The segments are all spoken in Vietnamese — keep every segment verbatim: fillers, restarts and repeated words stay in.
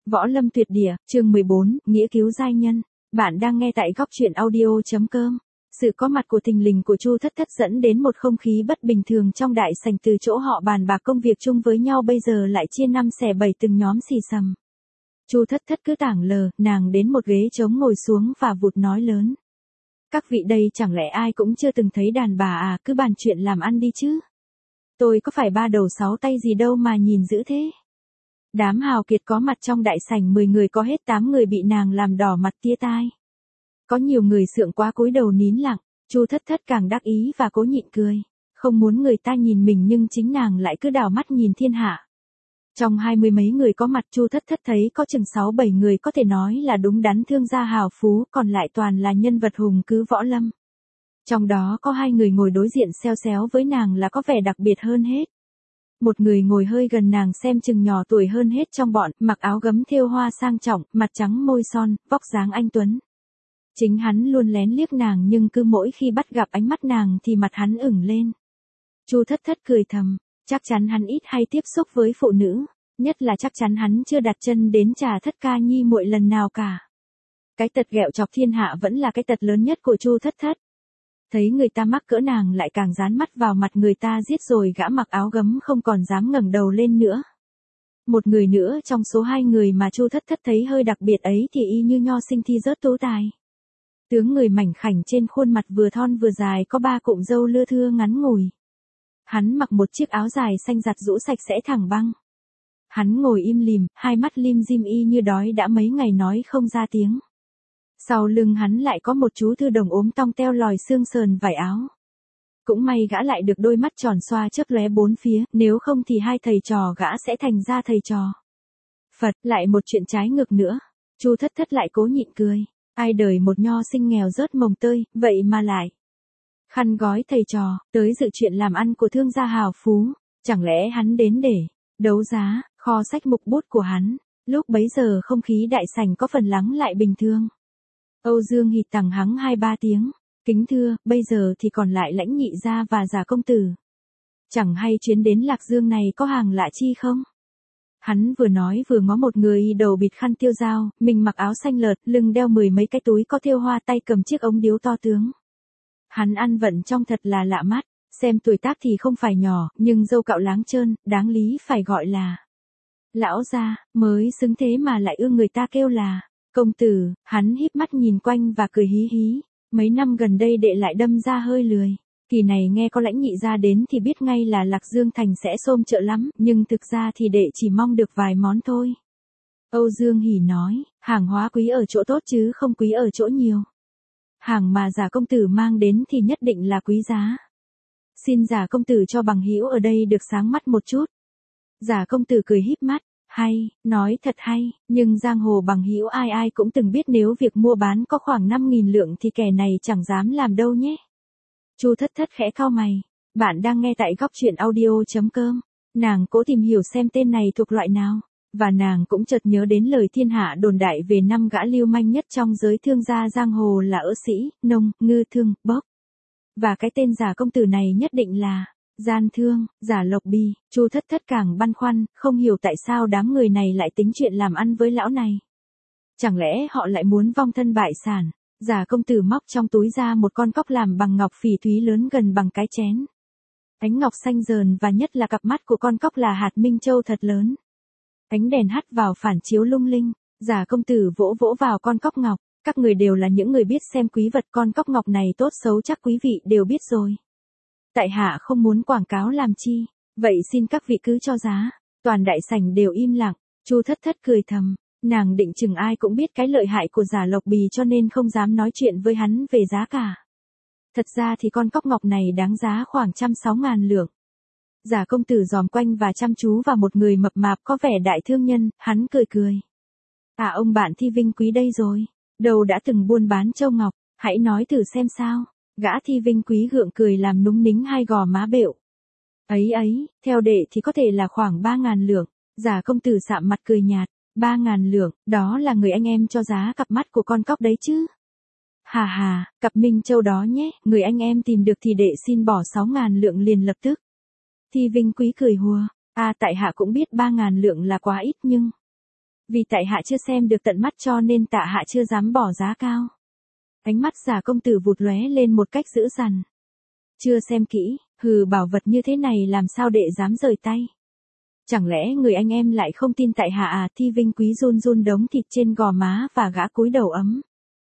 Võ Lâm Tuyệt Địa, chương mười bốn, Nghĩa Cứu Giai Nhân. Bạn đang nghe tại góc truyện audio.com. Sự có mặt của thình lình của Chu Thất Thất dẫn đến một không khí bất bình thường trong đại sảnh, từ chỗ họ bàn bạc công việc chung với nhau bây giờ lại chia năm xẻ bảy từng nhóm xì xầm. Chu Thất Thất cứ tảng lờ, nàng đến một ghế trống ngồi xuống và vụt nói lớn. Các vị đây chẳng lẽ ai cũng chưa từng thấy đàn bà à, cứ bàn chuyện làm ăn đi chứ. Tôi có phải ba đầu sáu tay gì đâu mà nhìn dữ thế. Đám hào kiệt có mặt trong đại sảnh mười người có hết tám người bị nàng làm đỏ mặt tía tai. Có nhiều người sượng quá cúi đầu nín lặng, Chu Thất Thất càng đắc ý và cố nhịn cười. Không muốn người ta nhìn mình nhưng chính nàng lại cứ đảo mắt nhìn thiên hạ. Trong hai mươi mấy người có mặt, Chu Thất Thất thấy có chừng sáu bảy người có thể nói là đúng đắn thương gia hào phú, còn lại toàn là nhân vật hùng cứ võ lâm. Trong đó có hai người ngồi đối diện xeo xéo với nàng là có vẻ đặc biệt hơn hết. Một người ngồi hơi gần nàng xem chừng nhỏ tuổi hơn hết trong bọn, mặc áo gấm thêu hoa sang trọng, mặt trắng môi son, vóc dáng anh tuấn. Chính hắn luôn lén liếc nàng nhưng cứ mỗi khi bắt gặp ánh mắt nàng thì mặt hắn ửng lên. Chu Thất Thất cười thầm, chắc chắn hắn ít hay tiếp xúc với phụ nữ, nhất là chắc chắn hắn chưa đặt chân đến Trà Thất ca nhi muội lần nào cả. Cái tật ghẹo chọc thiên hạ vẫn là cái tật lớn nhất của Chu Thất Thất. Thấy người ta mắc cỡ nàng lại càng dán mắt vào mặt người ta giết, rồi gã mặc áo gấm không còn dám ngẩng đầu lên nữa. Một người nữa trong số hai người mà Chu Thất Thất thấy hơi đặc biệt ấy thì y như nho sinh thi rớt tú tài. Tướng người mảnh khảnh trên khuôn mặt vừa thon vừa dài, có ba cụm râu lưa thưa ngắn ngủi. Hắn mặc một chiếc áo dài xanh giặt rũ sạch sẽ thẳng băng. Hắn ngồi im lìm, hai mắt lim dim y như đói đã mấy ngày nói không ra tiếng. Sau lưng hắn lại có một chú thư đồng ốm tong teo lòi xương sườn vải áo. Cũng may gã lại được đôi mắt tròn xoa chớp lóe bốn phía, nếu không thì hai thầy trò gã sẽ thành ra thầy trò. Phật, lại một chuyện trái ngược nữa. Chu Thất Thất lại cố nhịn cười. Ai đời một nho sinh nghèo rớt mồng tơi, vậy mà lại khăn gói thầy trò, tới dự chuyện làm ăn của thương gia hào phú. Chẳng lẽ hắn đến để đấu giá kho sách mục bút của hắn? Lúc bấy giờ không khí đại sảnh có phần lắng lại bình thường. Âu Dương hít tằng hắng hai ba tiếng, kính thưa, bây giờ thì còn lại Lãnh nhị gia và Giả công tử. Chẳng hay chuyến đến Lạc Dương này có hàng lạ chi không? Hắn vừa nói vừa ngó một người đầu bịt khăn tiêu dao, mình mặc áo xanh lợt, lưng đeo mười mấy cái túi có thêu hoa, tay cầm chiếc ống điếu to tướng. Hắn ăn vận trông thật là lạ mắt, xem tuổi tác thì không phải nhỏ, nhưng râu cạo láng trơn, đáng lý phải gọi là lão gia, mới xứng thế mà lại ưa người ta kêu là công tử. Hắn híp mắt nhìn quanh và cười hí hí. Mấy năm gần đây đệ lại đâm ra hơi lười. Kỳ này nghe có Lãnh nhị gia đến thì biết ngay là Lạc Dương thành sẽ xôm chợ lắm, nhưng thực ra thì đệ chỉ mong được vài món thôi. Âu Dương hỉ nói, hàng hóa quý ở chỗ tốt chứ không quý ở chỗ nhiều. Hàng mà Giả công tử mang đến thì nhất định là quý giá. Xin Giả công tử cho bằng hữu ở đây được sáng mắt một chút. Giả công tử cười híp mắt. Hay, nói thật hay, nhưng giang hồ bằng hữu ai ai cũng từng biết nếu việc mua bán có khoảng năm nghìn lượng thì kẻ này chẳng dám làm đâu nhé. Chu Thất Thất khẽ cau mày. Bạn đang nghe tại góc truyện audio.com. Nàng cố tìm hiểu xem tên này thuộc loại nào, và nàng cũng chợt nhớ đến lời thiên hạ đồn đại về năm gã lưu manh nhất trong giới thương gia giang hồ là ỡ sĩ, nông, ngư thương, bốc. Và cái tên Giả công tử này nhất định là gian thương, Giả Lộc Bì. Chu Thất Thất càng băn khoăn, không hiểu tại sao đám người này lại tính chuyện làm ăn với lão này. Chẳng lẽ họ lại muốn vong thân bại sản? Giả công tử móc trong túi ra một con cóc làm bằng ngọc phỉ thúy lớn gần bằng cái chén. Ánh ngọc xanh rờn và nhất là cặp mắt của con cóc là hạt minh châu thật lớn. Ánh đèn hắt vào phản chiếu lung linh. Giả công tử vỗ vỗ vào con cóc ngọc. Các người đều là những người biết xem quý vật, con cóc ngọc này tốt xấu chắc quý vị đều biết rồi. Tại hạ không muốn quảng cáo làm chi, vậy xin các vị cứ cho giá. Toàn đại sảnh đều im lặng. Chu Thất Thất cười thầm, nàng định chừng ai cũng biết cái lợi hại của Giả Lộc Bì cho nên không dám nói chuyện với hắn về giá cả. Thật ra thì con cóc ngọc này đáng giá khoảng trăm sáu ngàn lượng. Giả công tử dòm quanh và chăm chú vào một người mập mạp có vẻ đại thương nhân, hắn cười cười. À, ông bạn Thi Vinh Quý đây rồi, đâu đã từng buôn bán châu ngọc, hãy nói thử xem sao. Gã Thi Vinh Quý gượng cười làm núng nính hai gò má bệu. Ấy ấy, theo đệ thì có thể là khoảng ba ngàn lượng. Giả công tử sạm mặt cười nhạt. Ba ngàn lượng, đó là người anh em cho giá cặp mắt của con cóc đấy chứ. Hà hà, cặp minh châu đó nhé, người anh em tìm được thì đệ xin bỏ sáu ngàn lượng liền lập tức. Thi Vinh Quý cười hùa. À, tại hạ cũng biết ba ngàn lượng là quá ít nhưng Vì tại hạ chưa xem được tận mắt cho nên tại hạ chưa dám bỏ giá cao. Ánh mắt Giả công tử vụt lóe lên một cách dữ dằn. Chưa xem kỹ, hừ, bảo vật như thế này làm sao đệ dám rời tay. Chẳng lẽ người anh em lại không tin tại hạ à? Thi Vinh Quý run run đống thịt trên gò má và gã cúi đầu ấm.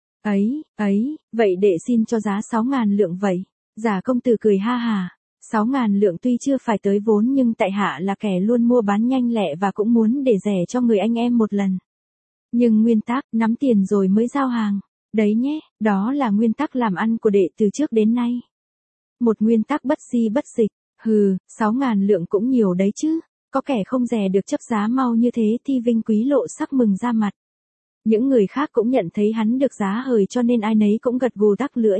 Ấy, ấy, vậy đệ xin cho giá sáu ngàn lượng vậy. Giả công tử cười ha hà. Sáu ngàn lượng tuy chưa phải tới vốn nhưng tại hạ là kẻ luôn mua bán nhanh lẹ và cũng muốn để rẻ cho người anh em một lần. Nhưng nguyên tắc, nắm tiền rồi mới giao hàng. Đấy nhé, đó là nguyên tắc làm ăn của đệ từ trước đến nay. Một nguyên tắc bất di bất dịch. Hừ, sáu ngàn lượng cũng nhiều đấy chứ. Có kẻ không dè được chấp giá mau như thế. Thi Vinh Quý lộ sắc mừng ra mặt. Những người khác cũng nhận thấy hắn được giá hời cho nên ai nấy cũng gật gù tắc lưỡi.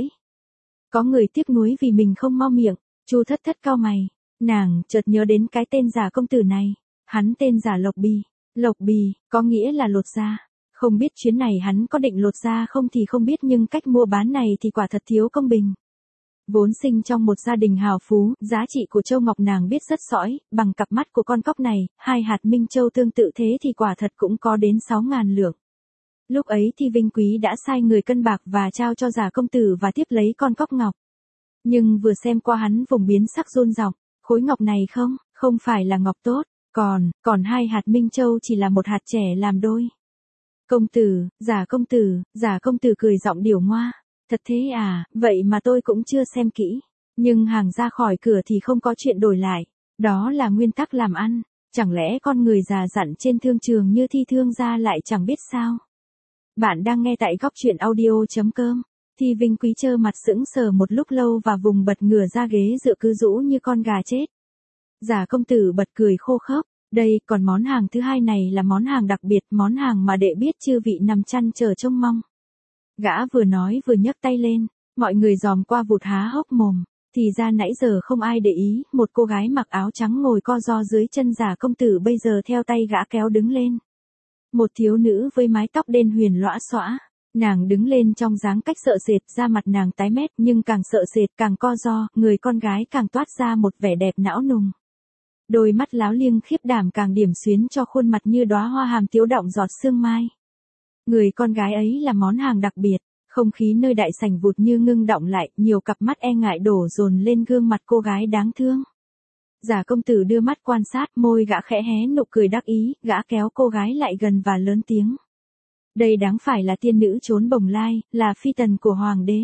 Có người tiếc nuối vì mình không mau miệng. Chu Thất Thất cau mày. Nàng chợt nhớ đến cái tên Giả công tử này. Hắn tên Giả Lộc Bì. Lộc Bì, có nghĩa là lột da. Không biết chuyến này hắn có định lột da không thì không biết nhưng cách mua bán này thì quả thật thiếu công bình. Vốn sinh trong một gia đình hào phú, giá trị của châu ngọc nàng biết rất sõi, bằng cặp mắt của con cóc này, hai hạt minh châu tương tự thế thì quả thật cũng có đến sáu ngàn lượng. Lúc ấy thì Vinh Quý đã sai người cân bạc và trao cho Giả công tử và tiếp lấy con cóc ngọc. Nhưng vừa xem qua hắn vùng biến sắc run giọng, khối ngọc này không, không phải là ngọc tốt, còn, còn hai hạt minh châu chỉ là một hạt trẻ làm đôi. Công tử, Giả công tử, Giả công tử cười giọng điểu ngoa. Thật thế à, vậy mà tôi cũng chưa xem kỹ. Nhưng hàng ra khỏi cửa thì không có chuyện đổi lại. Đó là nguyên tắc làm ăn. Chẳng lẽ con người già dặn trên thương trường như Thi thương gia lại chẳng biết sao? Bạn đang nghe tại góc truyện audio chấm com. Thi Vinh Quý trơ mặt sững sờ một lúc lâu và vùng bật ngửa ra ghế dựa cứ rũ như con gà chết. Giả công tử bật cười khô khốc. Đây, còn món hàng thứ hai này là món hàng đặc biệt, món hàng mà đệ biết chư vị nằm chăn chờ trông mong. Gã vừa nói vừa nhấc tay lên, mọi người dòm qua vụt há hốc mồm, thì ra nãy giờ không ai để ý, một cô gái mặc áo trắng ngồi co ro dưới chân Giả công tử bây giờ theo tay gã kéo đứng lên. Một thiếu nữ với mái tóc đen huyền lõa xõa, nàng đứng lên trong dáng cách sợ sệt, da mặt nàng tái mét nhưng càng sợ sệt càng co ro, người con gái càng toát ra một vẻ đẹp não nùng. Đôi mắt láo liêng khiếp đảm càng điểm xuyến cho khuôn mặt như đóa hoa hàm tiếu động giọt sương mai. Người con gái ấy là món hàng đặc biệt, không khí nơi đại sảnh vụt như ngưng động lại, nhiều cặp mắt e ngại đổ dồn lên gương mặt cô gái đáng thương. Giả công tử đưa mắt quan sát, môi gã khẽ hé nụ cười đắc ý, gã kéo cô gái lại gần và lớn tiếng. Đây đáng phải là tiên nữ trốn bồng lai, là phi tần của hoàng đế.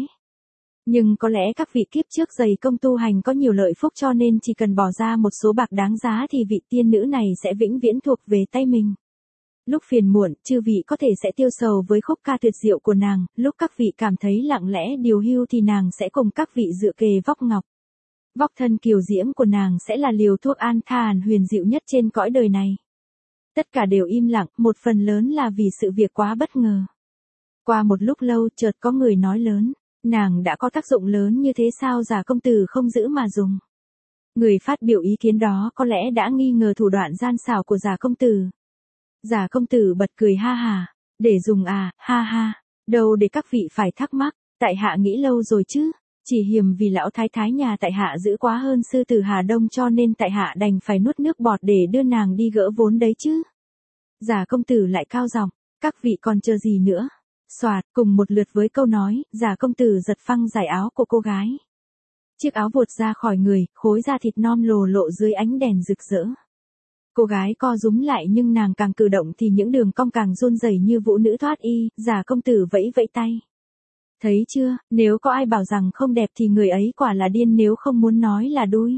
Nhưng có lẽ các vị kiếp trước dày công tu hành có nhiều lợi phúc cho nên chỉ cần bỏ ra một số bạc đáng giá thì vị tiên nữ này sẽ vĩnh viễn thuộc về tay mình. Lúc phiền muộn, chư vị có thể sẽ tiêu sầu với khúc ca tuyệt diệu của nàng, lúc các vị cảm thấy lặng lẽ điều hưu thì nàng sẽ cùng các vị dựa kề vóc ngọc. Vóc thân kiều diễm của nàng sẽ là liều thuốc an thàn huyền diệu nhất trên cõi đời này. Tất cả đều im lặng, một phần lớn là vì sự việc quá bất ngờ. Qua một lúc lâu chợt có người nói lớn, nàng đã có tác dụng lớn như thế sao Giả công tử không giữ mà dùng. Người phát biểu ý kiến đó có lẽ đã nghi ngờ thủ đoạn gian xảo của Giả công tử. Giả công tử bật cười ha hà, để dùng à, ha ha, đâu để các vị phải thắc mắc, tại hạ nghĩ lâu rồi chứ, chỉ hiềm vì lão thái thái nhà tại hạ giữ quá hơn sư tử Hà Đông cho nên tại hạ đành phải nuốt nước bọt để đưa nàng đi gỡ vốn đấy chứ. Giả công tử lại cao giọng, các vị còn chờ gì nữa? Soạt, cùng một lượt với câu nói, Giả công tử giật phăng giải áo của cô gái. Chiếc áo vuột ra khỏi người, khối da thịt non lồ lộ dưới ánh đèn rực rỡ. Cô gái co rúm lại nhưng nàng càng cử động thì những đường cong càng run rẩy như vũ nữ thoát y, Giả công tử vẫy vẫy tay. Thấy chưa, nếu có ai bảo rằng không đẹp thì người ấy quả là điên nếu không muốn nói là đuôi.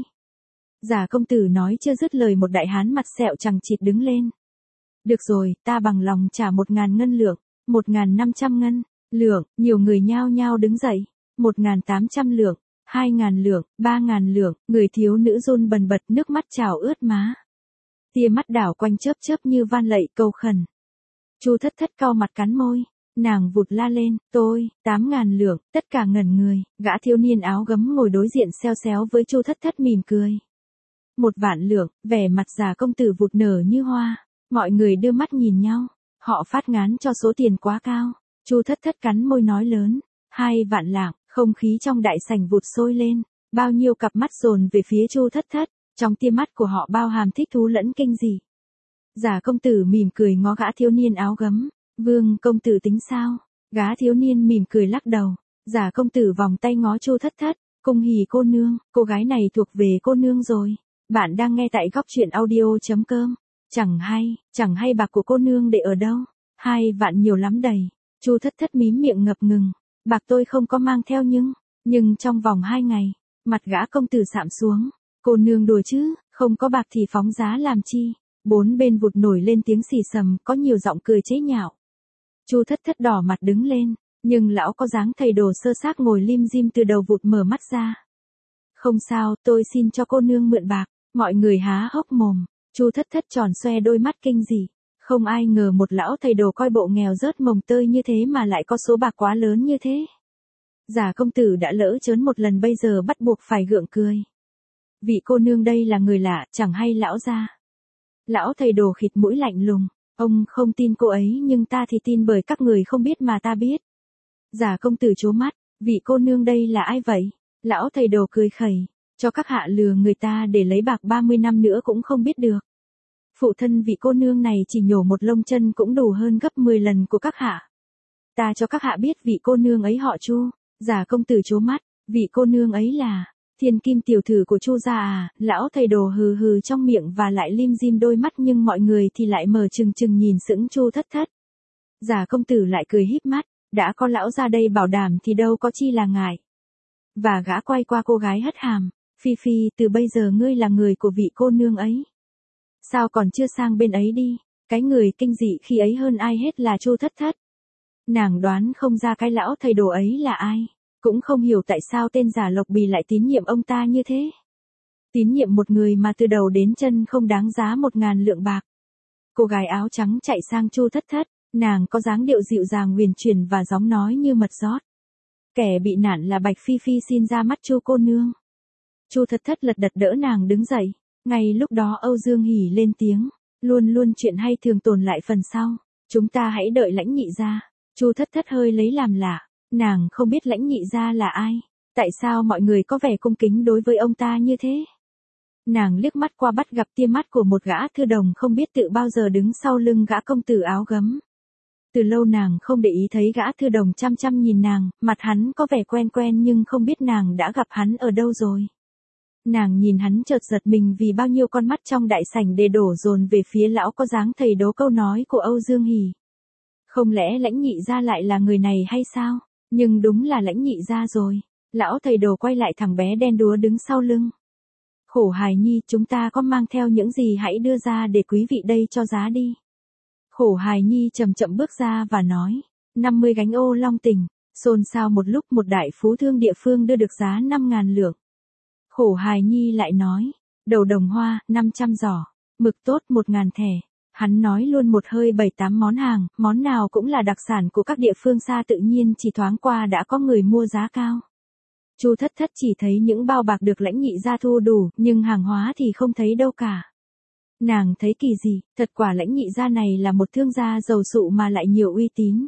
Giả công tử nói chưa dứt lời một đại hán mặt sẹo chằng chịt đứng lên. Được rồi, ta bằng lòng trả một ngàn ngân lượng, một ngàn năm trăm ngân, lượng, nhiều người nhao nhao đứng dậy, một ngàn tám trăm lượng, hai ngàn lượng, ba ngàn lượng, người thiếu nữ run bần bật nước mắt trào ướt má. Tia mắt đảo quanh chớp chớp như van lạy cầu khẩn. Chu Thất Thất cau mặt cắn môi, nàng vụt la lên, tôi, tám ngàn lượng, tất cả ngẩn người, gã thiếu niên áo gấm ngồi đối diện xeo xéo với Chu Thất Thất mỉm cười. Một vạn lượng, vẻ mặt Giả công tử vụt nở như hoa, mọi người đưa mắt nhìn nhau, họ phát ngán cho số tiền quá cao, Chu Thất Thất cắn môi nói lớn, hai vạn lạng, không khí trong đại sảnh vụt sôi lên, bao nhiêu cặp mắt dồn về phía Chu Thất Thất. Trong tia mắt của họ bao hàm thích thú lẫn kinh dị. Giả công tử mỉm cười ngó gã thiếu niên áo gấm. Vương công tử tính sao? Gã thiếu niên mỉm cười lắc đầu. Giả công tử vòng tay ngó Chu Thất Thất. Cung hỉ cô nương, cô gái này thuộc về cô nương rồi. Bạn đang nghe tại góc truyện audio.com. Chẳng hay, chẳng hay bạc của cô nương để ở đâu. Hai vạn nhiều lắm đầy. Chu Thất Thất mím miệng ngập ngừng. Bạc tôi không có mang theo nhưng, nhưng trong vòng hai ngày, mặt gã công tử sạm xuống. Cô nương đùa chứ, không có bạc thì phóng giá làm chi. Bốn bên vụt nổi lên tiếng xì xầm, có nhiều giọng cười chế nhạo. Chu Thất Thất đỏ mặt đứng lên, nhưng lão có dáng thầy đồ sơ xác ngồi lim dim từ đầu vụt mở mắt ra. Không sao, tôi xin cho cô nương mượn bạc. Mọi người há hốc mồm. Chu Thất Thất tròn xoe đôi mắt kinh dị. Không ai ngờ một lão thầy đồ coi bộ nghèo rớt mồng tơi như thế mà lại có số bạc quá lớn như thế. Giả công tử đã lỡ trớn một lần bây giờ bắt buộc phải gượng cười. Vị cô nương đây là người lạ, chẳng hay lão gia. Lão thầy đồ khịt mũi lạnh lùng. Ông không tin cô ấy nhưng ta thì tin bởi các người không biết mà ta biết. Giả công tử trố mắt. Vị cô nương đây là ai vậy? Lão thầy đồ cười khẩy. Cho các hạ lừa người ta để lấy bạc ba mươi năm nữa cũng không biết được. Phụ thân vị cô nương này chỉ nhổ một lông chân cũng đủ hơn gấp mười lần của các hạ. Ta cho các hạ biết vị cô nương ấy họ Chu. Giả công tử trố mắt. Vị cô nương ấy là Thiên Kim tiểu thư của Chu gia à? Lão thầy đồ hừ hừ trong miệng và lại lim dim đôi mắt nhưng mọi người thì lại mở trừng trừng nhìn sững Chu Thất Thất. Giả công tử lại cười híp mắt. Đã có lão ra đây bảo đảm thì đâu có chi là ngại. Và gã quay qua cô gái hất hàm. Phi Phi, từ bây giờ ngươi là người của vị cô nương ấy. Sao còn chưa sang bên ấy đi? Cái người kinh dị khi ấy hơn ai hết là Chu Thất Thất. Nàng đoán không ra cái lão thầy đồ ấy là ai. Cũng không hiểu tại sao tên giả Lộc Bì lại tín nhiệm ông ta như thế. Tín nhiệm một người mà từ đầu đến chân không đáng giá một ngàn lượng bạc. Cô gái áo trắng chạy sang Chu Thất Thất. Nàng có dáng điệu dịu dàng huyền chuyển và giọng nói như mật rót. Kẻ bị nạn là Bạch Phi Phi xin ra mắt Chu cô nương. Chu Thất Thất lật đật đỡ nàng đứng dậy. Ngay lúc đó Âu Dương Hỉ lên tiếng. Luôn luôn chuyện hay thường tồn lại phần sau. Chúng ta hãy đợi Lãnh nhị gia. Chu Thất Thất hơi lấy làm lạ. Nàng không biết Lãnh nhị gia là ai. Tại sao mọi người có vẻ cung kính đối với ông ta như thế? Nàng liếc mắt qua bắt gặp tia mắt của một gã thư đồng không biết tự bao giờ đứng sau lưng gã công tử áo gấm. Từ lâu nàng không để ý thấy gã thư đồng chăm chăm nhìn nàng, mặt hắn có vẻ quen quen nhưng không biết nàng đã gặp hắn ở đâu rồi. Nàng nhìn hắn chợt giật mình vì bao nhiêu con mắt trong đại sảnh để đổ dồn về phía lão có dáng thầy đố câu nói của Âu Dương Hỉ. Không lẽ Lãnh nhị gia lại là người này hay sao? Nhưng đúng là Lãnh nhị gia rồi. Lão thầy đồ quay lại thằng bé đen đúa đứng sau lưng. Khổ hài nhi, chúng ta có mang theo những gì hãy đưa ra để quý vị đây cho giá đi. Khổ hài nhi chậm chậm bước ra và nói. năm mươi gánh ô long tình. Xôn xao một lúc một đại phú thương địa phương đưa được giá năm ngàn lượng. Khổ hài nhi lại nói. Đầu đồng hoa, năm trăm giỏ. Mực tốt một ngàn thẻ. Hắn nói luôn một hơi bảy tám món hàng, món nào cũng là đặc sản của các địa phương xa tự nhiên chỉ thoáng qua đã có người mua giá cao. Chu Thất Thất chỉ thấy những bao bạc được Lãnh nhị gia thu đủ, nhưng hàng hóa thì không thấy đâu cả. Nàng thấy kỳ gì, thật quả Lãnh nhị gia này là một thương gia giàu sụ mà lại nhiều uy tín.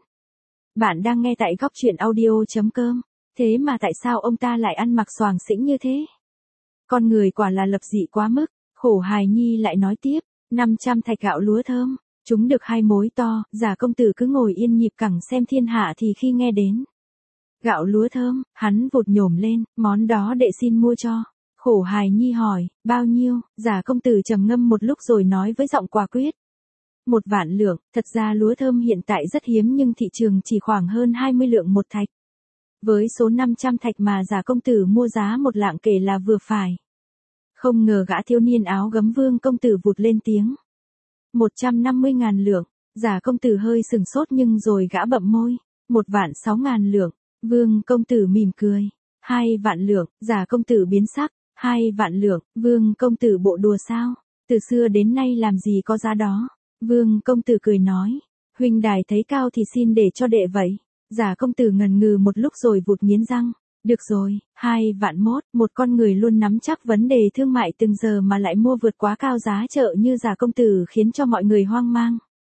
Bạn đang nghe tại góc truyện audio.com, thế mà tại sao ông ta lại ăn mặc xoàng xĩnh như thế? Con người quả là lập dị quá mức, khổ hài nhi lại nói tiếp, năm trăm thạch gạo lúa thơm, chúng được hai mối to, giả công tử cứ ngồi yên nhịp cẳng xem thiên hạ thì khi nghe đến. Gạo lúa thơm, hắn vụt nhổm lên, món đó đệ xin mua cho. Khổ hài nhi hỏi, bao nhiêu? Giả công tử trầm ngâm một lúc rồi nói với giọng quả quyết. Một vạn lượng, thật ra lúa thơm hiện tại rất hiếm nhưng thị trường chỉ khoảng hơn hai mươi lượng một thạch. Với số năm trăm thạch mà giả công tử mua giá một lạng kể là vừa phải. Không ngờ gã thiếu niên áo gấm Vương công tử vụt lên tiếng. một trăm năm mươi ngàn lượng, giả công tử hơi sừng sốt nhưng rồi gã bậm môi. Một vạn sáu ngàn lượng, Vương công tử mỉm cười. Hai vạn lượng, giả công tử biến sắc. Hai vạn lượng, Vương công tử bộ đùa sao? Từ xưa đến nay làm gì có giá đó? Vương công tử cười nói. Huynh đài thấy cao thì xin để cho đệ vậy. Giả công tử ngần ngừ một lúc rồi vụt nghiến răng. Được rồi, hai vạn mốt, một con người luôn nắm chắc vấn đề thương mại từng giờ mà lại mua vượt quá cao giá chợ như giả công tử khiến cho mọi người hoang mang.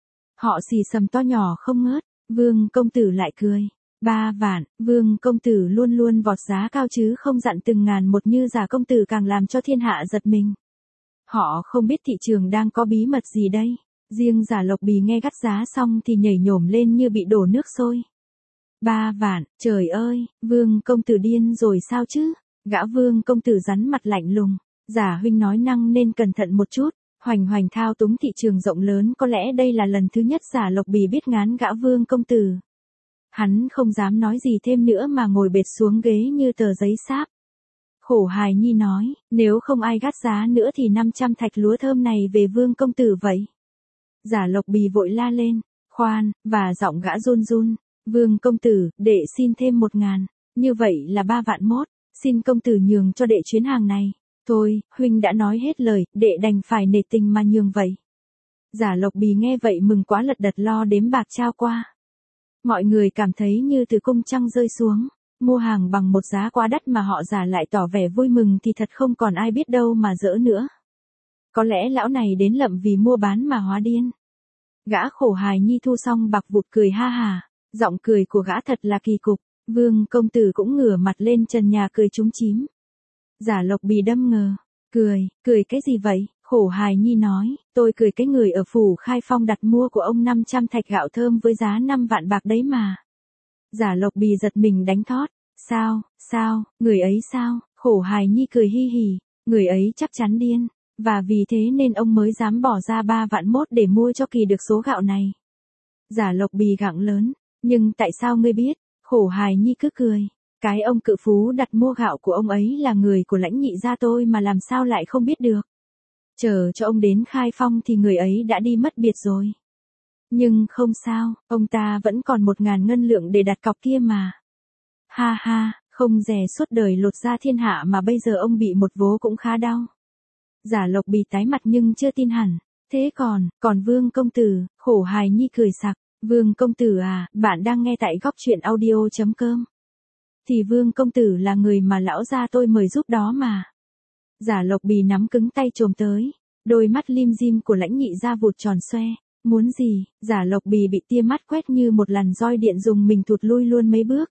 Họ xì xầm to nhỏ không ngớt, Vương công tử lại cười. Ba vạn, Vương công tử luôn luôn vọt giá cao chứ không dặn từng ngàn một như giả công tử càng làm cho thiên hạ giật mình. Họ không biết thị trường đang có bí mật gì đây. Riêng Giả Lộc Bì nghe gắt giá xong thì nhảy nhổm lên như bị đổ nước sôi. Ba vạn, trời ơi, Vương công tử điên rồi sao chứ? Gã Vương công tử rắn mặt lạnh lùng. Giả huynh nói năng nên cẩn thận một chút, hoành hoành thao túng thị trường rộng lớn, có lẽ đây là lần thứ nhất Giả Lộc Bì biết ngán gã Vương công tử. Hắn không dám nói gì thêm nữa mà ngồi bệt xuống ghế như tờ giấy sáp. Khổ hài nhi nói, nếu không ai gắt giá nữa thì năm trăm thạch lúa thơm này về Vương công tử vậy. Giả Lộc Bì vội la lên, khoan, và giọng gã run run, Vương công tử, đệ xin thêm một ngàn, như vậy là ba vạn mốt, xin công tử nhường cho đệ chuyến hàng này. Thôi, huynh đã nói hết lời, đệ đành phải nể tình mà nhường vậy. Giả Lộc Bì nghe vậy mừng quá lật đật lo đếm bạc trao qua. Mọi người cảm thấy như từ cung trăng rơi xuống, mua hàng bằng một giá quá đắt mà họ Giả lại tỏ vẻ vui mừng thì thật không còn ai biết đâu mà giỡn nữa. Có lẽ lão này đến lậm vì mua bán mà hóa điên. Gã khổ hài nhi thu xong bạc vụt cười ha hà, giọng cười của gã thật là kỳ cục. Vương công tử cũng ngửa mặt lên trần nhà cười trúng chím. Giả Lộc Bì đâm ngờ, cười, cười cái gì vậy? Khổ hài nhi nói, tôi cười cái người ở phủ Khai Phong đặt mua của ông năm trăm thạch gạo thơm với giá năm vạn bạc đấy mà. Giả Lộc Bì giật mình đánh thót, sao, sao, người ấy sao? Khổ hài nhi cười hi hì, người ấy chắc chắn điên, và vì thế nên ông mới dám bỏ ra ba vạn mốt để mua cho kỳ được số gạo này. Giả Lộc Bì gặng lớn, nhưng tại sao ngươi biết? Khổ hài nhi cứ cười, cái ông cự phú đặt mua gạo của ông ấy là người của Lãnh Nhị gia tôi mà làm sao lại không biết được. Chờ cho ông đến Khai Phong thì người ấy đã đi mất biệt rồi. Nhưng không sao, ông ta vẫn còn một ngàn ngân lượng để đặt cọc kia mà. Ha ha, không dè suốt đời lột ra thiên hạ mà bây giờ ông bị một vố cũng khá đau. Giả Lộc Bì tái mặt nhưng chưa tin hẳn. Thế còn, còn Vương công tử, khổ hài nhi cười sặc. Vương công tử à, bạn đang nghe tại góc truyện audio chấm com. Thì Vương công tử là người mà lão gia tôi mời giúp đó mà. Giả Lộc Bì nắm cứng tay chồm tới, đôi mắt lim dim của Lãnh Nhị gia vụt tròn xoe, muốn gì? Giả Lộc Bì bị tia mắt quét như một làn roi điện dùng mình thụt lui luôn mấy bước.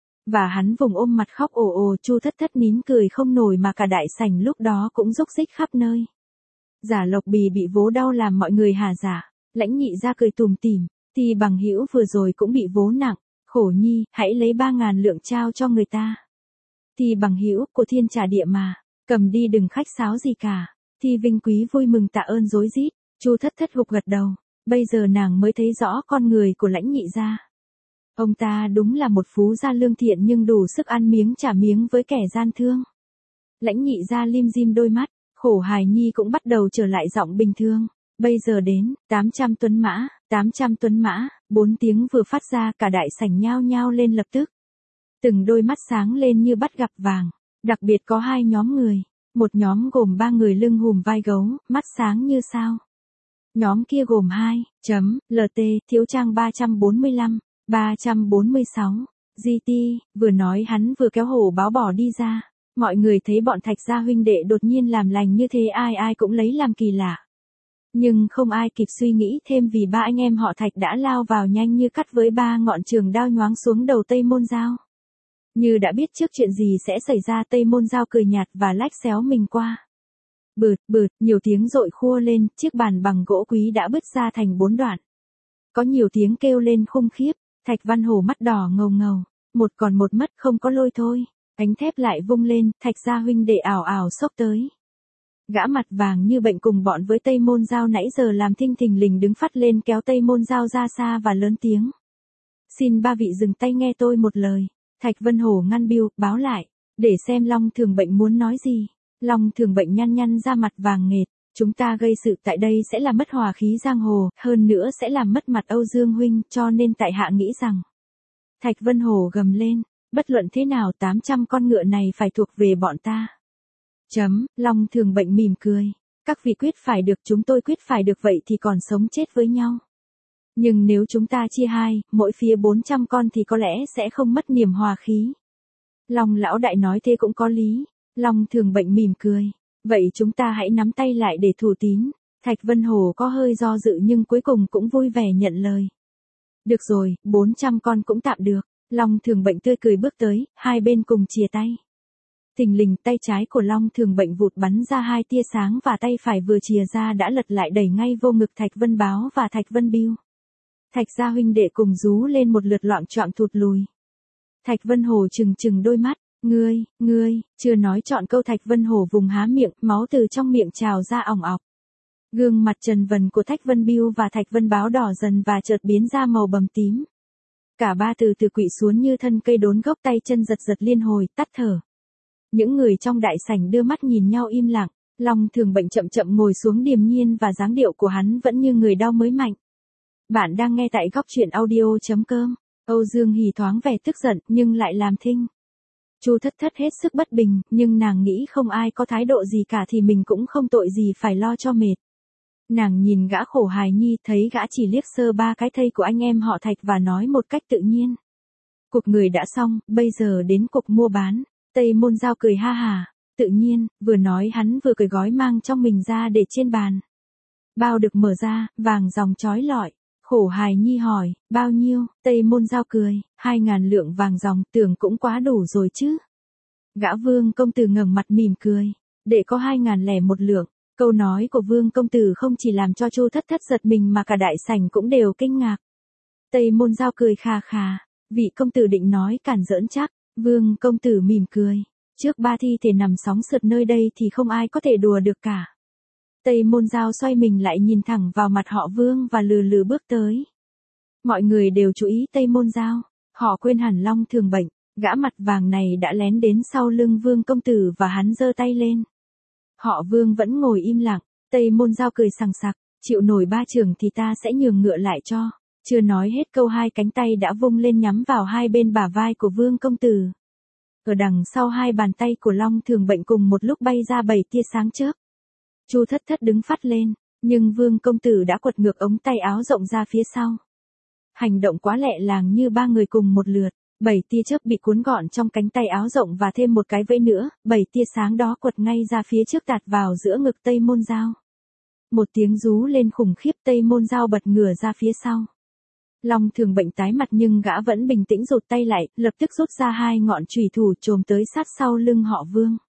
Và hắn vùng ôm mặt khóc ồ ồ, Chu Thất Thất nín cười không nổi mà cả đại sảnh lúc đó cũng rúc rích khắp nơi. Giả Lộc Bì bị vố đau làm mọi người hà giả, Lãnh Nhị gia cười tủm tỉm, thì Bằng Hữu vừa rồi cũng bị vố nặng, khổ nhi, hãy lấy ba ngàn lượng trao cho người ta. Thì Bằng Hữu của thiên trả địa mà, cầm đi đừng khách sáo gì cả. Thì Vinh Quý vui mừng tạ ơn rối rít, Chu Thất Thất gục gật đầu, bây giờ nàng mới thấy rõ con người của Lãnh Nhị gia. Ông ta đúng là một phú gia lương thiện nhưng đủ sức ăn miếng trả miếng với kẻ gian thương. Lãnh Nhị gia lim dim đôi mắt, khổ hài nhi cũng bắt đầu trở lại giọng bình thường. Bây giờ đến, tám trăm tuấn mã, tám trăm tuấn mã, bốn tiếng vừa phát ra cả đại sảnh nhao nhao lên lập tức. Từng đôi mắt sáng lên như bắt gặp vàng, đặc biệt có hai nhóm người, một nhóm gồm ba người lưng hùm vai gấu, mắt sáng như sao. Nhóm kia gồm hai, chấm, lờ tê, Thiếu Trang ba trăm bốn mươi lăm, ba trăm bốn mươi sáu, giê tê, vừa nói hắn vừa kéo hổ báo bỏ đi ra. Mọi người thấy bọn Thạch gia huynh đệ đột nhiên làm lành như thế ai ai cũng lấy làm kỳ lạ. Nhưng không ai kịp suy nghĩ thêm vì ba anh em họ Thạch đã lao vào nhanh như cắt với ba ngọn trường đao nhoáng xuống đầu Tây Môn Giao. Như đã biết trước chuyện gì sẽ xảy ra, Tây Môn Giao cười nhạt và lách xéo mình qua. Bượt, bượt, nhiều tiếng rội khua lên, chiếc bàn bằng gỗ quý đã bứt ra thành bốn đoạn. Có nhiều tiếng kêu lên khủng khiếp, Thạch Văn Hổ mắt đỏ ngầu ngầu, một còn một mất không có lôi thôi. Cánh thép lại vung lên, Thạch gia huynh đệ ảo ảo xốc tới. Gã mặt vàng như bệnh cùng bọn với Tây Môn Giao nãy giờ làm thinh thình lình đứng phát lên kéo Tây Môn Giao ra xa và lớn tiếng. Xin ba vị dừng tay nghe tôi một lời. Thạch Vân Hổ ngăn biêu, báo lại, để xem Long Thường Bệnh muốn nói gì. Long Thường Bệnh nhăn nhăn ra mặt vàng nghệt, chúng ta gây sự tại đây sẽ làm mất hòa khí giang hồ, hơn nữa sẽ làm mất mặt Âu Dương huynh, cho nên tại hạ nghĩ rằng. Thạch Vân Hổ gầm lên, bất luận thế nào tám trăm con ngựa này phải thuộc về bọn ta. Chấm, Long Thường Bệnh mỉm cười, các vị quyết phải được, chúng tôi quyết phải được, vậy thì còn sống chết với nhau. Nhưng nếu chúng ta chia hai, mỗi phía bốn trăm con thì có lẽ sẽ không mất niềm hòa khí. Long lão đại nói thế cũng có lý. Long Thường Bệnh mỉm cười, vậy chúng ta hãy nắm tay lại để thủ tín. Thạch Vân Hổ có hơi do dự nhưng cuối cùng cũng vui vẻ nhận lời. Được rồi, bốn trăm con cũng tạm được. Long Thường Bệnh tươi cười bước tới, hai bên cùng chìa tay. Thình lình tay trái của Long Thường Bệnh vụt bắn ra hai tia sáng và tay phải vừa chìa ra đã lật lại đẩy ngay vô ngực Thạch Vân Báo và Thạch Vân Biêu. Thạch gia huynh đệ cùng rú lên một lượt loạng choạng thụt lùi. Thạch Vân Hổ trừng trừng đôi mắt, ngươi, ngươi, chưa nói chọn câu Thạch Vân Hổ vùng há miệng, máu từ trong miệng trào ra ỏng ọc. Gương mặt trần vần của Thạch Vân Biêu và Thạch Vân Báo đỏ dần và chợt biến ra màu bầm tím. Cả ba từ từ quỵ xuống như thân cây đốn gốc, tay chân giật giật liên hồi, tắt thở. Những người trong đại sảnh đưa mắt nhìn nhau im lặng, Long Thường Bệnh chậm chậm ngồi xuống điềm nhiên và dáng điệu của hắn vẫn như người đau mới mạnh. Bạn đang nghe tại góc truyện audio.com. Âu Dương Hỉ thoáng vẻ tức giận nhưng lại làm thinh. Chu Thất Thất hết sức bất bình, nhưng nàng nghĩ không ai có thái độ gì cả thì mình cũng không tội gì phải lo cho mệt. Nàng nhìn gã khổ hài nhi, thấy gã chỉ liếc sơ ba cái thây của anh em họ Thạch và nói một cách tự nhiên. Cuộc người đã xong, bây giờ đến cuộc mua bán. Tây Môn Giao cười ha hà, tự nhiên, vừa nói hắn vừa cởi gói mang trong mình ra để trên bàn. Bao được mở ra, vàng dòng chói lọi. Khổ hài nhi hỏi, bao nhiêu? Tây Môn Giao cười, hai ngàn lượng vàng dòng, tưởng cũng quá đủ rồi chứ. Gã Vương công tử ngẩng mặt mỉm cười, để có hai ngàn lẻ một lượng. Câu nói của Vương công tử không chỉ làm cho Chu Thất Thất giật mình mà cả đại sảnh cũng đều kinh ngạc. Tây Môn Giao cười khà khà, vị công tử định nói cản giỡn chắc. Vương công tử mỉm cười, trước ba thi thể nằm sóng sượt nơi đây thì không ai có thể đùa được cả. Tây Môn Giao xoay mình lại nhìn thẳng vào mặt họ Vương và lừ lừ bước tới. Mọi người đều chú ý Tây Môn Giao, họ quên hẳn Long Thường Bệnh, gã mặt vàng này đã lén đến sau lưng Vương công tử và hắn giơ tay lên. Họ Vương vẫn ngồi im lặng, Tây Môn Giao cười sằng sặc, chịu nổi ba trường thì ta sẽ nhường ngựa lại cho. Chưa nói hết câu hai cánh tay đã vung lên nhắm vào hai bên bả vai của Vương công tử. Ở đằng sau hai bàn tay của Long Thường Bệnh cùng một lúc bay ra bảy tia sáng chớp. Chu Thất Thất đứng phắt lên, nhưng Vương công tử đã quật ngược ống tay áo rộng ra phía sau. Hành động quá lẹ làng như ba người cùng một lượt, bảy tia chớp bị cuốn gọn trong cánh tay áo rộng và thêm một cái vẫy nữa, bảy tia sáng đó quật ngay ra phía trước tạt vào giữa ngực Tây Môn Giao. Một tiếng rú lên khủng khiếp, Tây Môn Giao bật ngửa ra phía sau. Long Thường Bệnh tái mặt nhưng gã vẫn bình tĩnh rụt tay lại, lập tức rút ra hai ngọn chùy thủ chồm tới sát sau lưng họ Vương.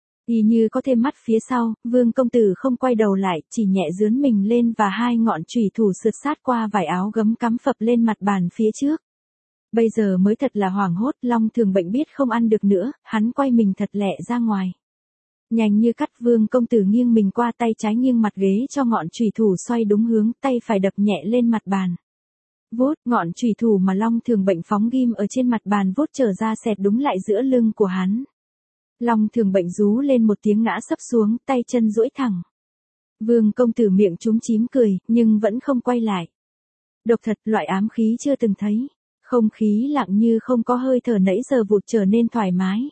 Y như có thêm mắt phía sau, Vương công tử không quay đầu lại, chỉ nhẹ dướn mình lên và hai ngọn chùy thủ sượt sát qua vải áo gấm cắm phập lên mặt bàn phía trước. Bây giờ mới thật là hoảng hốt, Long Thường Bệnh biết không ăn được nữa, hắn quay mình thật lẹ ra ngoài. Nhanh như cắt, Vương công tử nghiêng mình qua, tay trái nghiêng mặt ghế cho ngọn chùy thủ xoay đúng hướng, tay phải đập nhẹ lên mặt bàn. Vút, ngọn chùy thủ mà Long Thường Bệnh phóng ghim ở trên mặt bàn vút trở ra xẹt đúng lại giữa lưng của hắn. Long Thường Bệnh rú lên một tiếng ngã sấp xuống, tay chân duỗi thẳng. Vương công tử miệng chúm chím cười, nhưng vẫn không quay lại. Độc thật, loại ám khí chưa từng thấy. Không khí lặng như không có hơi thở nãy giờ vụt trở nên thoải mái.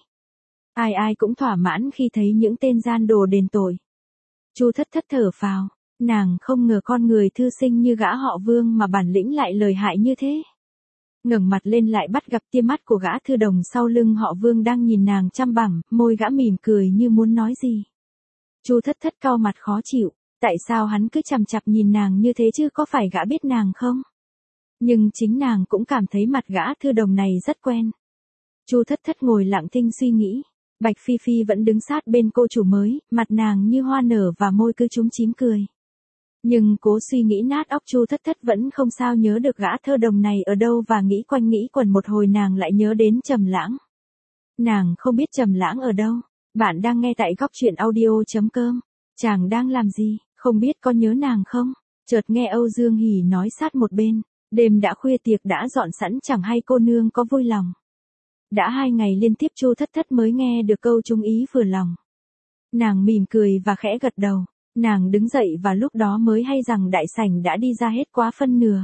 Ai ai cũng thỏa mãn khi thấy những tên gian đồ đền tội. Chu Thất Thất thở phào, nàng không ngờ con người thư sinh như gã họ Vương mà bản lĩnh lại lợi hại như thế. Ngẩng mặt lên lại bắt gặp tia mắt của gã thư đồng sau lưng họ Vương đang nhìn nàng chăm bằm, môi gã mỉm cười như muốn nói gì. Chu Thất Thất cau mặt khó chịu, tại sao hắn cứ chằm chằm nhìn nàng như thế chứ, có phải gã biết nàng không? Nhưng chính nàng cũng cảm thấy mặt gã thư đồng này rất quen. Chu Thất Thất ngồi lặng thinh suy nghĩ. Bạch Phi Phi vẫn đứng sát bên cô chủ mới, mặt nàng như hoa nở và môi cứ chúm chím cười. Nhưng cố suy nghĩ nát óc, Chu Thất Thất vẫn không sao nhớ được gã thơ đồng này ở đâu, và nghĩ quanh nghĩ quẩn một hồi nàng lại nhớ đến Trầm Lãng. Nàng không biết Trầm Lãng ở đâu. Bạn đang nghe tại góc truyện audio.com. Chàng đang làm gì, không biết có nhớ nàng không? Chợt nghe Âu Dương Hỉ nói sát một bên. Đêm đã khuya, tiệc đã dọn sẵn, chẳng hay cô nương có vui lòng. Đã hai ngày liên tiếp Chu Thất Thất mới nghe được câu trung ý vừa lòng. Nàng mỉm cười và khẽ gật đầu. Nàng đứng dậy và lúc đó mới hay rằng đại sảnh đã đi ra hết quá phân nửa.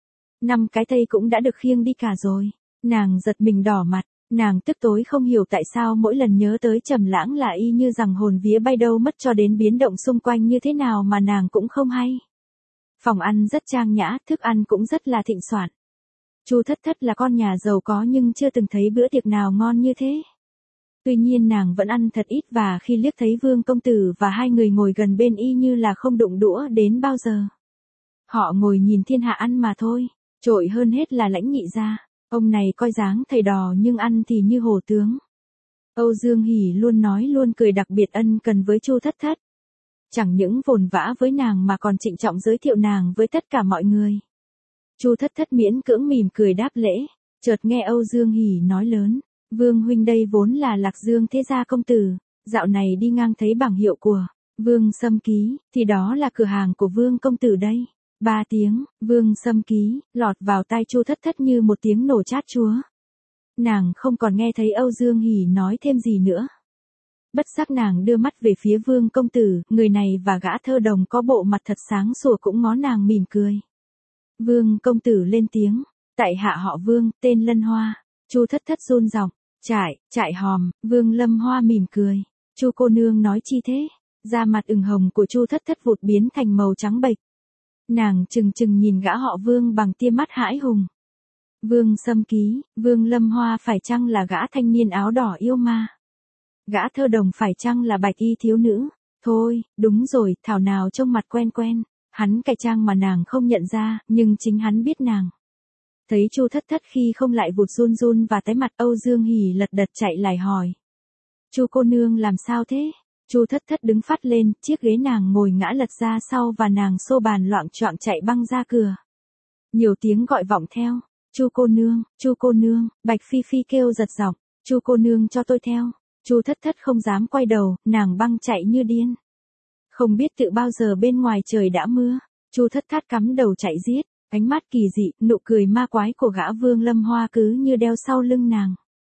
Năm cái thây cũng đã được khiêng đi cả rồi. Nàng giật mình đỏ mặt. Nàng tức tối không hiểu tại sao mỗi lần nhớ tới Trầm Lãng là y như rằng hồn vía bay đâu mất, cho đến biến động xung quanh như thế nào mà nàng cũng không hay. Phòng ăn rất trang nhã, thức ăn cũng rất là thịnh soạn. Chu Thất Thất là con nhà giàu có nhưng chưa từng thấy bữa tiệc nào ngon như thế. Tuy nhiên nàng vẫn ăn thật ít, và khi liếc thấy Vương công tử và hai người ngồi gần bên y như là không đụng đũa đến bao giờ. Họ ngồi nhìn thiên hạ ăn mà thôi, trội hơn hết là Lãnh Nhị gia. Ông này coi dáng thầy đò nhưng ăn thì như hổ tướng. Âu Dương Hỷ luôn nói luôn cười đặc biệt ân cần với Chu Thất Thất. Chẳng những vồn vã với nàng mà còn trịnh trọng giới thiệu nàng với tất cả mọi người. Chu Thất Thất miễn cưỡng mỉm cười đáp lễ, chợt nghe Âu Dương Hỷ nói lớn, Vương huynh đây vốn là Lạc Dương thế gia công tử, dạo này đi ngang thấy bảng hiệu của Vương Sâm Ký, thì đó là cửa hàng của Vương công tử đây. Ba tiếng, Vương Sâm Ký, lọt vào tai Chu Thất Thất như một tiếng nổ chát chúa. Nàng không còn nghe thấy Âu Dương Hỷ nói thêm gì nữa. Bất giác nàng đưa mắt về phía Vương công tử, người này và gã thơ đồng có bộ mặt thật sáng sủa cũng ngó nàng mỉm cười. Vương công tử lên tiếng, tại hạ họ Vương, tên Lân Hoa. Chu Thất Thất run giọng, trại, trại hòm. Vương Lâm Hoa mỉm cười, Chu cô nương nói chi thế? Da mặt ửng hồng của Chu Thất Thất vụt biến thành màu trắng bệch. Nàng chừng chừng nhìn gã họ Vương bằng tia mắt hãi hùng. Vương Sâm Ký, Vương Lâm Hoa phải chăng là gã thanh niên áo đỏ yêu ma? Gã thơ đồng phải chăng là bạch y thiếu nữ? Thôi, đúng rồi, thảo nào trông mặt quen quen. Hắn cải trang mà nàng không nhận ra, nhưng chính hắn biết nàng. Thấy Chu Thất Thất khi không lại vụt run run và tái mặt, Âu Dương Hỷ lật đật chạy lại hỏi. Chu cô nương làm sao thế? Chu Thất Thất đứng phát lên, chiếc ghế nàng ngồi ngã lật ra sau và nàng xô bàn loạng choạng chạy băng ra cửa. Nhiều tiếng gọi vọng theo, Chu cô nương, Chu cô nương, Bạch Phi Phi kêu giật giọng, Chu cô nương cho tôi theo. Chu Thất Thất không dám quay đầu, nàng băng chạy như điên. Không biết tự bao giờ bên ngoài trời đã mưa, Chu Thất Thất cắm đầu chạy giết, ánh mắt kỳ dị, nụ cười ma quái của gã Vương Lâm Hoa cứ như đeo sau lưng nàng.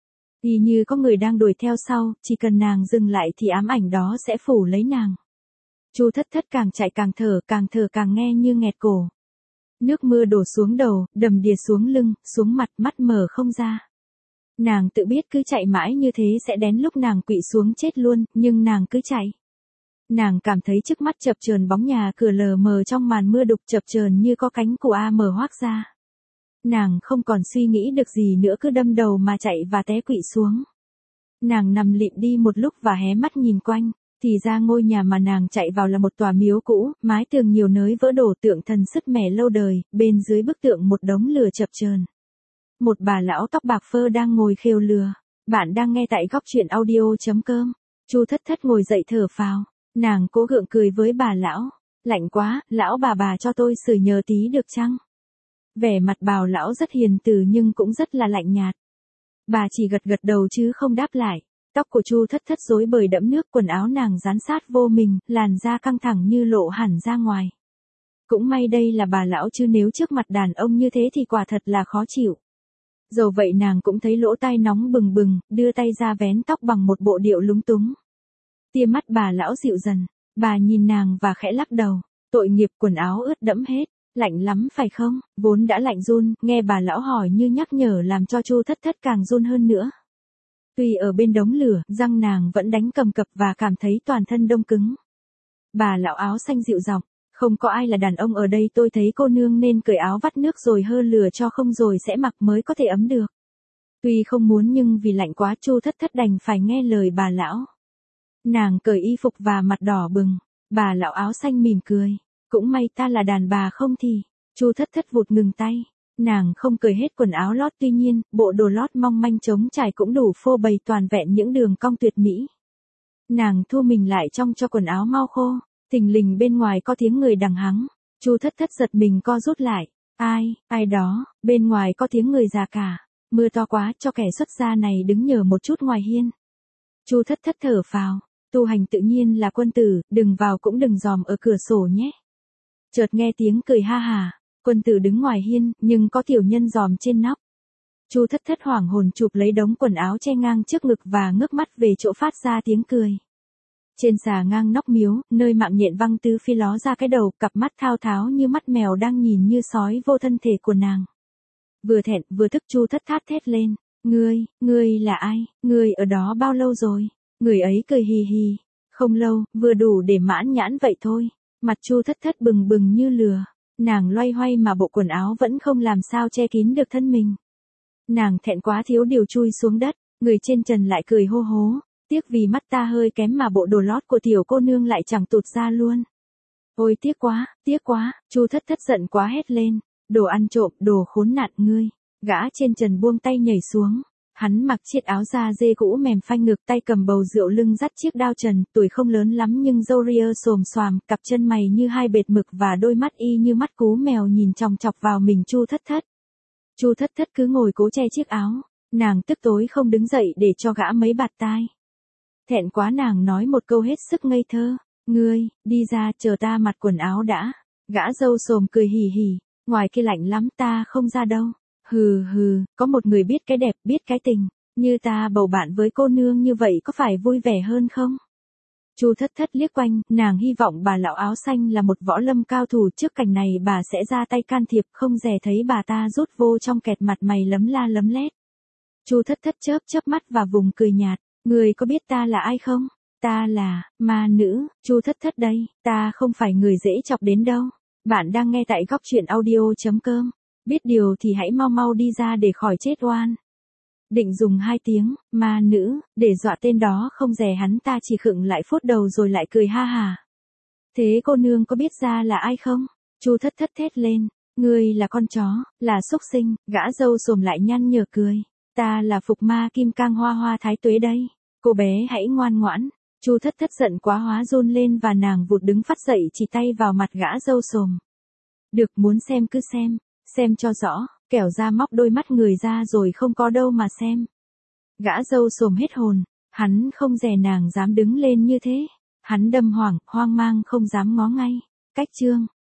Y như có người đang đuổi theo sau, chỉ cần nàng dừng lại thì ám ảnh đó sẽ phủ lấy nàng. Chu Thất Thất càng chạy càng thở, càng thở càng nghe như nghẹt cổ. Nước mưa đổ xuống đầu, đầm đìa xuống lưng, xuống mặt, mắt mở không ra. Nàng tự biết cứ chạy mãi như thế sẽ đến lúc nàng quỵ xuống chết luôn, nhưng nàng cứ chạy. Nàng cảm thấy trước mắt chập chờn bóng nhà cửa lờ mờ trong màn mưa đục chập chờn như có cánh của A mở hoác ra. Nàng không còn suy nghĩ được gì nữa cứ đâm đầu mà chạy và té quỵ xuống. Nàng nằm lịm đi một lúc và hé mắt nhìn quanh, thì ra ngôi nhà mà nàng chạy vào là một tòa miếu cũ, mái tường nhiều nới vỡ đổ, tượng thần sứt mẻ lâu đời, bên dưới bức tượng một đống lửa chập chờn. Một bà lão tóc bạc phơ đang ngồi khều lừa. Bạn đang nghe tại góc truyện audio chấm com. Chu Thất Thất ngồi dậy thở phào, nàng cố gượng cười với bà lão, lạnh quá, lão bà bà cho tôi sưởi nhờ tí được chăng? Vẻ mặt bào lão rất hiền từ nhưng cũng rất là lạnh nhạt. Bà chỉ gật gật đầu chứ không đáp lại. Tóc của Chu Thất Thất rối bời đẫm nước, quần áo nàng dán sát vô mình, làn da căng thẳng như lộ hẳn ra ngoài. Cũng may đây là bà lão chứ nếu trước mặt đàn ông như thế thì quả thật là khó chịu. Dầu vậy nàng cũng thấy lỗ tai nóng bừng bừng, đưa tay ra vén tóc bằng một bộ điệu lúng túng. Tia mắt bà lão dịu dần, bà nhìn nàng và khẽ lắc đầu, tội nghiệp, quần áo ướt đẫm hết, lạnh lắm phải không? Vốn đã lạnh run, nghe bà lão hỏi như nhắc nhở làm cho Chu Thất Thất càng run hơn nữa. Tuy ở bên đống lửa, răng nàng vẫn đánh cầm cập và cảm thấy toàn thân đông cứng. Bà lão áo xanh dịu giọng, không có ai là đàn ông ở đây, tôi thấy cô nương nên cởi áo vắt nước rồi hơ lửa cho không rồi sẽ mặc mới có thể ấm được. Tuy không muốn nhưng vì lạnh quá Chu Thất Thất đành phải nghe lời bà lão. Nàng cởi y phục và mặt đỏ bừng, bà lão áo xanh mỉm cười, cũng may ta là đàn bà không thì, Chu Thất Thất vụt ngừng tay. Nàng không cởi hết quần áo lót, tuy nhiên, bộ đồ lót mong manh trống trải cũng đủ phô bày toàn vẹn những đường cong tuyệt mỹ. Nàng thu mình lại trong cho quần áo mau khô, thình lình bên ngoài có tiếng người đằng hắng. Chu Thất Thất giật mình co rút lại, ai, ai đó, bên ngoài có tiếng người già cả, mưa to quá cho kẻ xuất gia này đứng nhờ một chút ngoài hiên. Chu Thất Thất thở phào, tu hành tự nhiên là quân tử, đừng vào cũng đừng dòm ở cửa sổ nhé. Chợt nghe tiếng cười ha hà. Quân tử đứng ngoài hiên, nhưng có tiểu nhân dòm trên nóc. Chu Thất Thất hoảng hồn chụp lấy đống quần áo che ngang trước ngực và ngước mắt về chỗ phát ra tiếng cười. Trên xà ngang nóc miếu, nơi mạng nhện văng tứ phía ló ra cái đầu, cặp mắt thao tháo như mắt mèo đang nhìn như sói vô thân thể của nàng. Vừa thẹn vừa thức Chu Thất Thát thét lên, ngươi, ngươi là ai, ngươi ở đó bao lâu rồi? Người ấy cười hì hì, không lâu, vừa đủ để mãn nhãn vậy thôi. Mặt Chu Thất Thất bừng bừng như lửa. Nàng loay hoay mà bộ quần áo vẫn không làm sao che kín được thân mình. Nàng thẹn quá thiếu điều chui xuống đất, người trên trần lại cười hô hố, tiếc vì mắt ta hơi kém mà bộ đồ lót của tiểu cô nương lại chẳng tụt ra luôn. Ôi tiếc quá, tiếc quá, Chu Thất Thất giận quá hét lên, đồ ăn trộm, đồ khốn nạn ngươi. Gã trên trần buông tay nhảy xuống, Hắn mặc chiếc áo da dê cũ mềm phanh ngực, tay cầm bầu rượu, lưng dắt chiếc đao trần, tuổi không lớn lắm nhưng râu ria xồm xoàm, cặp chân mày như hai bệt mực và đôi mắt y như mắt cú mèo nhìn chòng chọc vào mình Chu Thất Thất. Chu Thất Thất cứ ngồi cố che chiếc áo, nàng tức tối không đứng dậy để cho gã mấy bạt tai. Thẹn quá nàng nói một câu hết sức ngây thơ, ngươi, đi ra chờ ta mặc quần áo đã. Gã râu xồm cười hì hì, ngoài kia lạnh lắm ta không ra đâu. Hừ hừ, có một người biết cái đẹp, biết cái tình, như ta bầu bạn với cô nương như vậy có phải vui vẻ hơn không? Chu Thất Thất liếc quanh, nàng hy vọng bà lão áo xanh là một võ lâm cao thủ, trước cảnh này bà sẽ ra tay can thiệp, không dè thấy bà ta rút vô trong kẹt mặt mày lấm la lấm lét. Chu Thất Thất chớp chớp mắt và vùng cười nhạt, người có biết ta là ai không? Ta là, ma nữ, Chu Thất Thất đây, ta không phải người dễ chọc đến đâu. Bạn đang nghe tại góc truyện audio chấm com. Biết điều thì hãy mau mau đi ra để khỏi chết oan. Định dùng hai tiếng, ma nữ, để dọa tên đó không dè hắn ta chỉ khựng lại phốt đầu rồi lại cười ha hà. Thế cô nương có biết ra là ai không? Chu Thất Thất thét lên, ngươi là con chó, là xúc sinh, gã râu xồm lại nhăn nhở cười. Ta là Phục Ma Kim Cang Hoa Hoa Thái Tuế đây, cô bé hãy ngoan ngoãn. Chu Thất Thất giận quá hóa run lên và nàng vụt đứng phát dậy chỉ tay vào mặt gã râu xồm. Được, muốn xem cứ xem. Xem cho rõ, kẻo ra móc đôi mắt người ra rồi không có đâu mà xem. Gã râu xồm hết hồn, hắn không dè nàng dám đứng lên như thế. Hắn đâm hoảng, hoang mang không dám ngó ngay. Cách chương